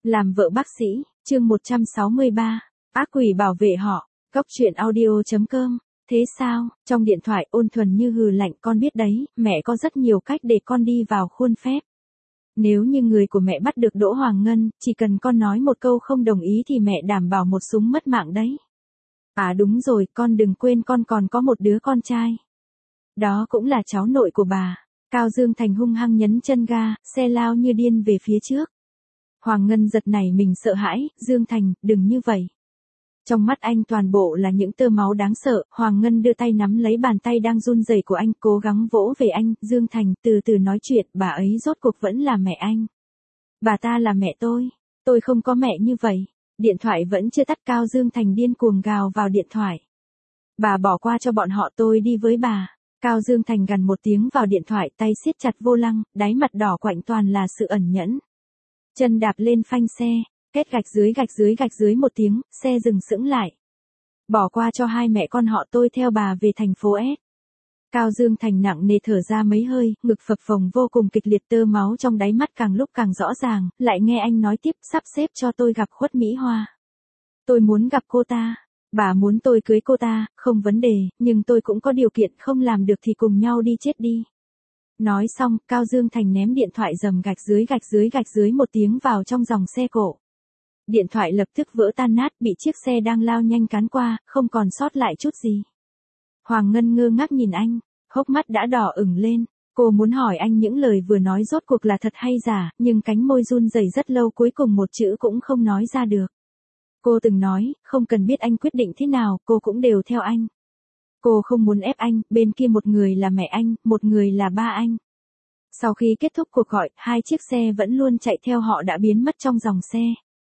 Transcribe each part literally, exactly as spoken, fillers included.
Làm vợ bác sĩ, chương một trăm sáu mươi ba, ác quỷ bảo vệ họ, Cốc truyện audio.com. Thế sao, trong điện thoại Ôn Thuần Như hừ lạnh, con biết đấy, mẹ có rất nhiều cách để con đi vào khuôn phép. Nếu như người của mẹ bắt được Đỗ Hoàng Ngân, chỉ cần con nói một câu không đồng ý thì mẹ đảm bảo một súng mất mạng đấy. À đúng rồi, con đừng quên con còn có một đứa con trai. Đó cũng là cháu nội của bà. Cao Dương Thành hung hăng nhấn chân ga, xe lao như điên về phía trước. Hoàng Ngân giật nảy mình sợ hãi, Dương Thành, đừng như vậy. Trong mắt anh toàn bộ là những tơ máu đáng sợ, Hoàng Ngân đưa tay nắm lấy bàn tay đang run rẩy của anh, cố gắng vỗ về anh, Dương Thành, từ từ nói chuyện, bà ấy rốt cuộc vẫn là mẹ anh. Bà ta là mẹ tôi, tôi không có mẹ như vậy. Điện thoại vẫn chưa tắt, Cao Dương Thành điên cuồng gào vào điện thoại. Bà bỏ qua cho bọn họ, tôi đi với bà. Cao Dương Thành gằn một tiếng vào điện thoại, tay siết chặt vô lăng, đáy mặt đỏ quạnh toàn là sự ẩn nhẫn. Chân đạp lên phanh xe, kết gạch dưới gạch dưới gạch dưới một tiếng, xe dừng sững lại. Bỏ qua cho hai mẹ con họ, tôi theo bà về thành phố S. Cao Dương Thành nặng nề thở ra mấy hơi, ngực phập phồng vô cùng kịch liệt, tơ máu trong đáy mắt càng lúc càng rõ ràng, lại nghe anh nói tiếp, sắp xếp cho tôi gặp Khuất Mỹ Hoa. Tôi muốn gặp cô ta. Bà muốn tôi cưới cô ta, không vấn đề, nhưng tôi cũng có điều kiện, không làm được thì cùng nhau đi chết đi. Nói xong, Cao Dương Thành ném điện thoại dầm gạch dưới gạch dưới gạch dưới một tiếng vào trong dòng xe cộ. Điện thoại lập tức vỡ tan nát, bị chiếc xe đang lao nhanh cán qua, không còn sót lại chút gì. Hoàng Ngân ngơ ngác nhìn anh, hốc mắt đã đỏ ửng lên. Cô muốn hỏi anh những lời vừa nói rốt cuộc là thật hay giả, nhưng cánh môi run rẩy rất lâu, cuối cùng một chữ cũng không nói ra được. Cô từng nói, không cần biết anh quyết định thế nào, cô cũng đều theo anh. Cô không muốn ép anh, bên kia một người là mẹ anh, một người là ba anh. Sau khi kết thúc cuộc gọi, hai chiếc xe vẫn luôn chạy theo họ đã biến mất trong dòng xe.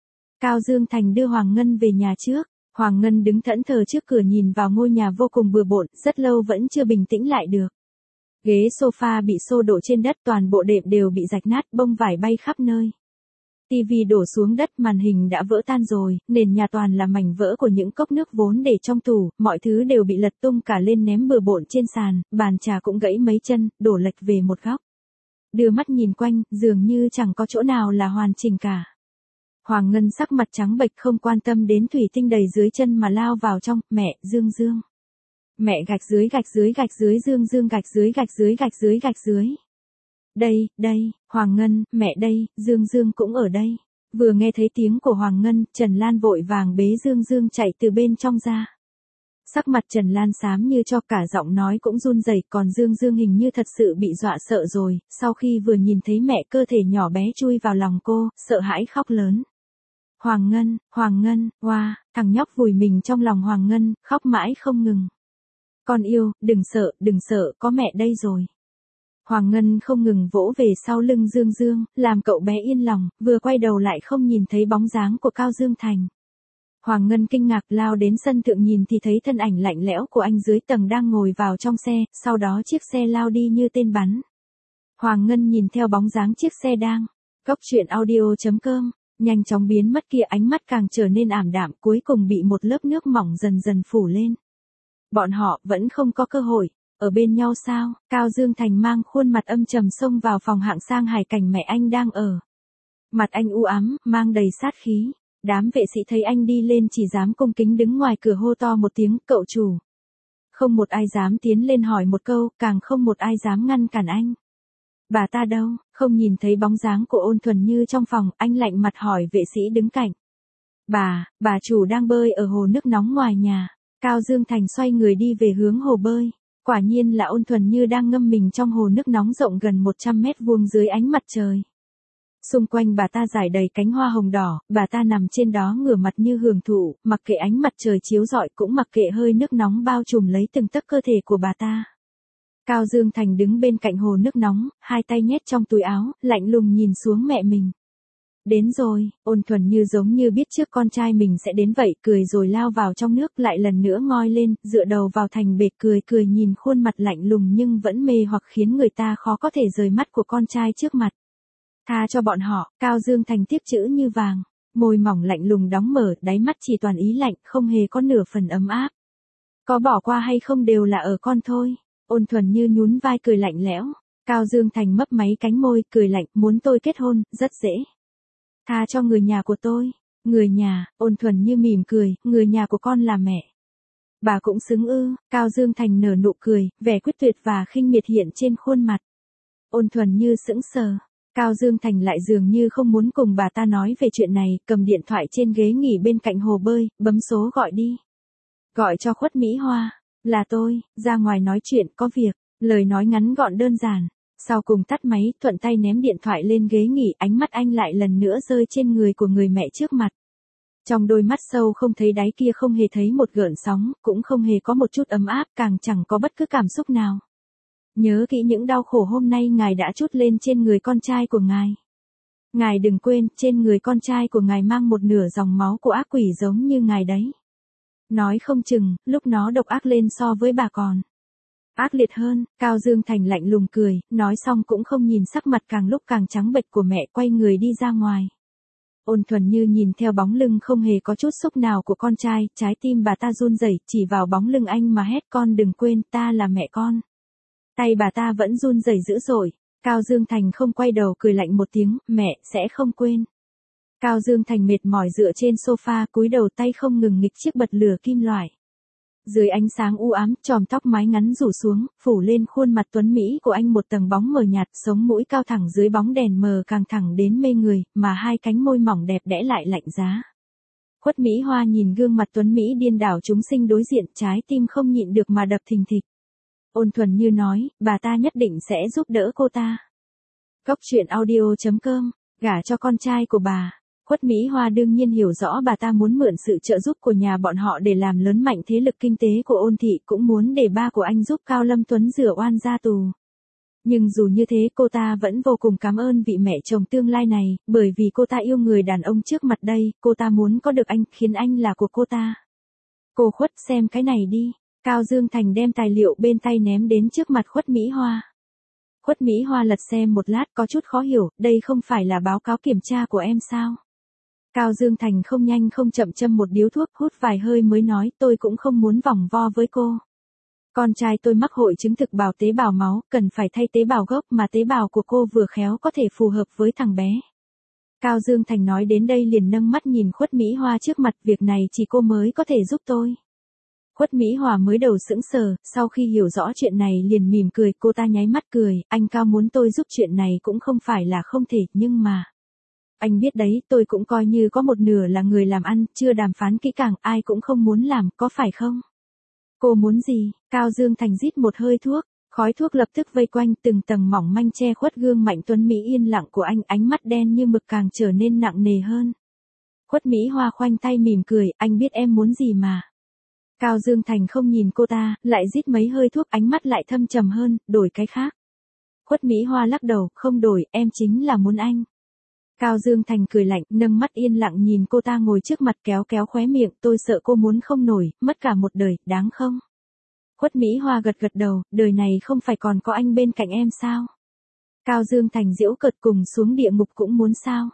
Cao Dương Thành đưa Hoàng Ngân về nhà trước. Hoàng Ngân đứng thẫn thờ trước cửa nhìn vào ngôi nhà vô cùng bừa bộn, rất lâu vẫn chưa bình tĩnh lại được. Ghế sofa bị xô đổ trên đất, toàn bộ đệm đều bị rạch nát, bông vải bay khắp nơi. Tivi đổ xuống đất, màn hình đã vỡ tan rồi, nền nhà toàn là mảnh vỡ của những cốc nước vốn để trong tủ, mọi thứ đều bị lật tung cả lên ném bừa bộn trên sàn, bàn trà cũng gãy mấy chân, đổ lệch về một góc. Đưa mắt nhìn quanh, dường như chẳng có chỗ nào là hoàn chỉnh cả. Hoàng Ngân sắc mặt trắng bệch, không quan tâm đến thủy tinh đầy dưới chân mà lao vào trong, mẹ, Dương Dương. Mẹ gạch dưới gạch dưới gạch dưới Dương Dương gạch dưới gạch dưới gạch dưới gạch dưới. Đây, đây, Hoàng Ngân, mẹ đây, Dương Dương cũng ở đây. Vừa nghe thấy tiếng của Hoàng Ngân, Trần Lan vội vàng bế Dương Dương chạy từ bên trong ra. Sắc mặt Trần Lan xám như cho, cả giọng nói cũng run rẩy, còn Dương Dương hình như thật sự bị dọa sợ rồi, sau khi vừa nhìn thấy mẹ, cơ thể nhỏ bé chui vào lòng cô, sợ hãi khóc lớn. Hoàng Ngân, Hoàng Ngân, oa, wow, thằng nhóc vùi mình trong lòng Hoàng Ngân, khóc mãi không ngừng. Con yêu, đừng sợ, đừng sợ, có mẹ đây rồi. Hoàng Ngân không ngừng vỗ về sau lưng Dương Dương, làm cậu bé yên lòng, vừa quay đầu lại không nhìn thấy bóng dáng của Cao Dương Thành. Hoàng Ngân kinh ngạc lao đến sân thượng nhìn thì thấy thân ảnh lạnh lẽo của anh dưới tầng đang ngồi vào trong xe, sau đó chiếc xe lao đi như tên bắn. Hoàng Ngân nhìn theo bóng dáng chiếc xe đang, Cốc truyện audio.com, nhanh chóng biến mất kia, ánh mắt càng trở nên ảm đạm, cuối cùng bị một lớp nước mỏng dần dần phủ lên. Bọn họ vẫn không có cơ hội ở bên nhau sao? Cao Dương Thành mang khuôn mặt âm trầm xông vào phòng hạng sang hải cảnh mẹ anh đang ở. Mặt anh u ám, mang đầy sát khí. Đám vệ sĩ thấy anh đi lên chỉ dám cung kính đứng ngoài cửa hô to một tiếng, cậu chủ. Không một ai dám tiến lên hỏi một câu, càng không một ai dám ngăn cản anh. Bà ta đâu? Không nhìn thấy bóng dáng của Ôn Thuần Như trong phòng, anh lạnh mặt hỏi vệ sĩ đứng cạnh. Bà, bà chủ đang bơi ở hồ nước nóng ngoài nhà. Cao Dương Thành xoay người đi về hướng hồ bơi. Quả nhiên là Ôn Thuần Như đang ngâm mình trong hồ nước nóng rộng gần một trăm mét vuông dưới ánh mặt trời. Xung quanh bà ta rải đầy cánh hoa hồng đỏ, bà ta nằm trên đó ngửa mặt như hưởng thụ, mặc kệ ánh mặt trời chiếu rọi, cũng mặc kệ hơi nước nóng bao trùm lấy từng tấc cơ thể của bà ta. Cao Dương Thành đứng bên cạnh hồ nước nóng, hai tay nhét trong túi áo, lạnh lùng nhìn xuống mẹ mình. Đến rồi, Ôn Thuần Như giống như biết trước con trai mình sẽ đến vậy, cười rồi lao vào trong nước, lại lần nữa ngoi lên, dựa đầu vào thành bệt, cười cười nhìn khuôn mặt lạnh lùng nhưng vẫn mê hoặc khiến người ta khó có thể rời mắt của con trai trước mặt. Tha cho bọn họ, Cao Dương Thành tiếp chữ như vàng, môi mỏng lạnh lùng đóng mở, đáy mắt chỉ toàn ý lạnh, không hề có nửa phần ấm áp. Có bỏ qua hay không đều là ở con thôi. Ôn Thuần Như nhún vai cười lạnh lẽo. Cao Dương Thành mấp máy cánh môi, cười lạnh, muốn tôi kết hôn, rất dễ. Tha cho người nhà của tôi. Người nhà, Ôn Thuần Như mỉm cười, người nhà của con là mẹ. Bà cũng xứng ư? Cao Dương Thành nở nụ cười, vẻ quyết tuyệt và khinh miệt hiện trên khuôn mặt. Ôn Thuần Như sững sờ. Cao Dương Thành lại dường như không muốn cùng bà ta nói về chuyện này, cầm điện thoại trên ghế nghỉ bên cạnh hồ bơi, bấm số gọi đi. Gọi cho Khuất Mỹ Hoa. Là tôi, ra ngoài nói chuyện, có việc. Lời nói ngắn gọn đơn giản. Sau cùng tắt máy, thuận tay ném điện thoại lên ghế nghỉ, ánh mắt anh lại lần nữa rơi trên người của người mẹ trước mặt. Trong đôi mắt sâu không thấy đáy kia không hề thấy một gợn sóng, cũng không hề có một chút ấm áp, càng chẳng có bất cứ cảm xúc nào. Nhớ kỹ những đau khổ hôm nay ngài đã trút lên trên người con trai của ngài. Ngài đừng quên, trên người con trai của ngài mang một nửa dòng máu của ác quỷ giống như ngài đấy. Nói không chừng, lúc nó độc ác lên so với bà còn ác liệt hơn. Cao Dương Thành lạnh lùng cười, nói xong cũng không nhìn sắc mặt càng lúc càng trắng bệch của mẹ, quay người đi ra ngoài. Ôn Thuần Như nhìn theo bóng lưng không hề có chút xúc nào của con trai, trái tim bà ta run rẩy, chỉ vào bóng lưng anh mà hét, con đừng quên, ta là mẹ con. Tay bà ta vẫn run rẩy dữ dội. Cao Dương Thành không quay đầu, cười lạnh một tiếng, mẹ sẽ không quên. Cao Dương Thành mệt mỏi dựa trên sofa, cúi đầu, tay không ngừng nghịch chiếc bật lửa kim loại. Dưới ánh sáng u ám, chòm tóc mái ngắn rủ xuống, phủ lên khuôn mặt tuấn mỹ của anh một tầng bóng mờ nhạt, sống mũi cao thẳng dưới bóng đèn mờ càng thẳng đến mê người, mà hai cánh môi mỏng đẹp đẽ lại lạnh giá. Khuất Mỹ Hoa nhìn gương mặt tuấn mỹ điên đảo chúng sinh đối diện, trái tim không nhịn được mà đập thình thịch. Ôn Thuần Như nói, bà ta nhất định sẽ giúp đỡ cô ta. Cốc truyện audio chấm com, gả cho con trai của bà. Khuất Mỹ Hoa đương nhiên hiểu rõ bà ta muốn mượn sự trợ giúp của nhà bọn họ để làm lớn mạnh thế lực kinh tế của Ôn thị, cũng muốn để ba của anh giúp Cao Lâm Tuấn rửa oan ra tù. Nhưng dù như thế cô ta vẫn vô cùng cảm ơn vị mẹ chồng tương lai này, bởi vì cô ta yêu người đàn ông trước mặt đây, cô ta muốn có được anh, khiến anh là của cô ta. Cô Khuất, xem cái này đi. Cao Dương Thành đem tài liệu bên tay ném đến trước mặt Khuất Mỹ Hoa. Khuất Mỹ Hoa lật xem một lát, có chút khó hiểu, đây không phải là báo cáo kiểm tra của em sao? Cao Dương Thành không nhanh không chậm châm một điếu thuốc, hút vài hơi mới nói, tôi cũng không muốn vòng vo với cô. Con trai tôi mắc hội chứng thực bào tế bào máu, cần phải thay tế bào gốc, mà tế bào của cô vừa khéo có thể phù hợp với thằng bé. Cao Dương Thành nói đến đây liền nâng mắt nhìn Khuất Mỹ Hoa trước mặt, việc này chỉ cô mới có thể giúp tôi. Khuất Mỹ Hoa mới đầu sững sờ, sau khi hiểu rõ chuyện này liền mỉm cười, cô ta nháy mắt cười, anh Cao muốn tôi giúp chuyện này cũng không phải là không thể, nhưng mà... Anh biết đấy, tôi cũng coi như có một nửa là người làm ăn, chưa đàm phán kỹ càng, ai cũng không muốn làm, có phải không? Cô muốn gì? Cao Dương Thành rít một hơi thuốc, khói thuốc lập tức vây quanh từng tầng mỏng manh che khuất gương Mạnh Tuấn Mỹ yên lặng của anh, ánh mắt đen như mực càng trở nên nặng nề hơn. Khuất Mỹ Hoa khoanh tay mỉm cười, anh biết em muốn gì mà. Cao Dương Thành không nhìn cô ta, lại rít mấy hơi thuốc, ánh mắt lại thâm trầm hơn, đổi cái khác. Khuất Mỹ Hoa lắc đầu, không đổi, em chính là muốn anh. Cao Dương Thành cười lạnh, nâng mắt yên lặng nhìn cô ta ngồi trước mặt, kéo kéo khóe miệng, tôi sợ cô muốn không nổi, mất cả một đời, đáng không? Khuất Mỹ Hoa gật gật đầu, đời này không phải còn có anh bên cạnh em sao? Cao Dương Thành giễu cợt, cùng xuống địa ngục cũng muốn sao?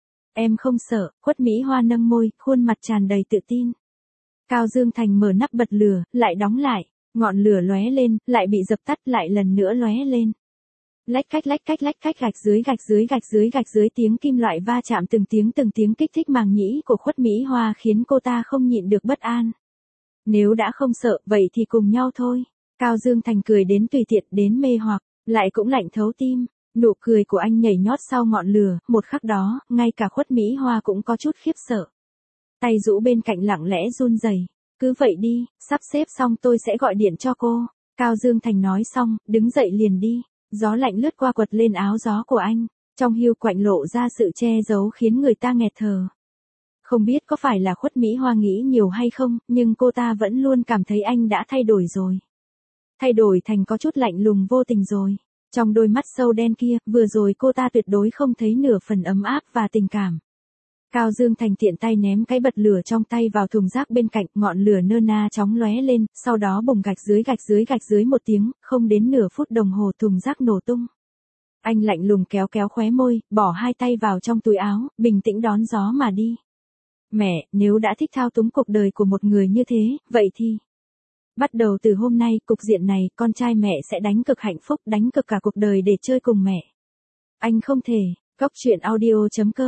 Em không sợ. Khuất Mỹ Hoa nâng môi, khuôn mặt tràn đầy tự tin. Cao Dương Thành mở nắp bật lửa, lại đóng lại, ngọn lửa lóe lên, lại bị dập tắt, lại lần nữa lóe lên. Lách cách lách cách lách cách gạch dưới gạch dưới gạch dưới gạch dưới, tiếng kim loại va chạm từng tiếng từng tiếng kích thích màng nhĩ của Khuất Mỹ Hoa, khiến cô ta không nhịn được bất an. Nếu đã không sợ, vậy thì cùng nhau thôi. Cao Dương Thành cười đến tùy tiện, đến mê hoặc, lại cũng lạnh thấu tim. Nụ cười của anh nhảy nhót sau ngọn lửa, một khắc đó, ngay cả Khuất Mỹ Hoa cũng có chút khiếp sợ. Tay rũ bên cạnh lặng lẽ run rẩy. Cứ vậy đi, sắp xếp xong tôi sẽ gọi điện cho cô. Cao Dương Thành nói xong, đứng dậy liền đi. Gió lạnh lướt qua quật lên áo gió của anh, trong hưu quạnh lộ ra sự che giấu khiến người ta nghẹt thở. Không biết có phải là Khuất Mỹ Hoa nghĩ nhiều hay không, nhưng cô ta vẫn luôn cảm thấy anh đã thay đổi rồi. Thay đổi thành có chút lạnh lùng vô tình rồi. Trong đôi mắt sâu đen kia, vừa rồi cô ta tuyệt đối không thấy nửa phần ấm áp và tình cảm. Cao Dương Thành tiện tay ném cái bật lửa trong tay vào thùng rác bên cạnh, ngọn lửa nơ na chóng lóe lên, sau đó bùng gạch dưới gạch dưới gạch dưới một tiếng, không đến nửa phút đồng hồ thùng rác nổ tung. Anh lạnh lùng kéo kéo khóe môi, bỏ hai tay vào trong túi áo, bình tĩnh đón gió mà đi. Mẹ, nếu đã thích thao túng cuộc đời của một người như thế, vậy thì... Bắt đầu từ hôm nay, cục diện này, con trai mẹ sẽ đánh cực hạnh phúc, đánh cực cả cuộc đời để chơi cùng mẹ. Anh không thể. Cốc truyện audio chấm com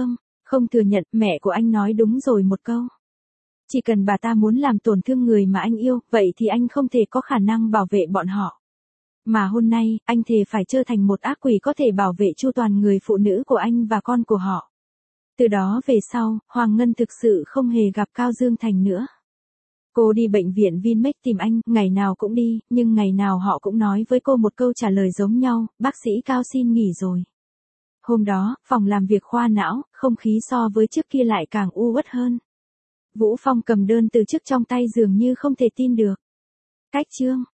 Không thừa nhận, mẹ của anh nói đúng rồi một câu. Chỉ cần bà ta muốn làm tổn thương người mà anh yêu, vậy thì anh không thể có khả năng bảo vệ bọn họ. Mà hôm nay, anh thề phải trở thành một ác quỷ có thể bảo vệ chu toàn người phụ nữ của anh và con của họ. Từ đó về sau, Hoàng Ngân thực sự không hề gặp Cao Dương Thành nữa. Cô đi bệnh viện Vinmec tìm anh, ngày nào cũng đi, nhưng ngày nào họ cũng nói với cô một câu trả lời giống nhau, bác sĩ Cao xin nghỉ rồi. Hôm đó, phòng làm việc khoa não, không khí so với trước kia lại càng u uất hơn. Vũ Phong cầm đơn từ chức trong tay dường như không thể tin được. Cách chương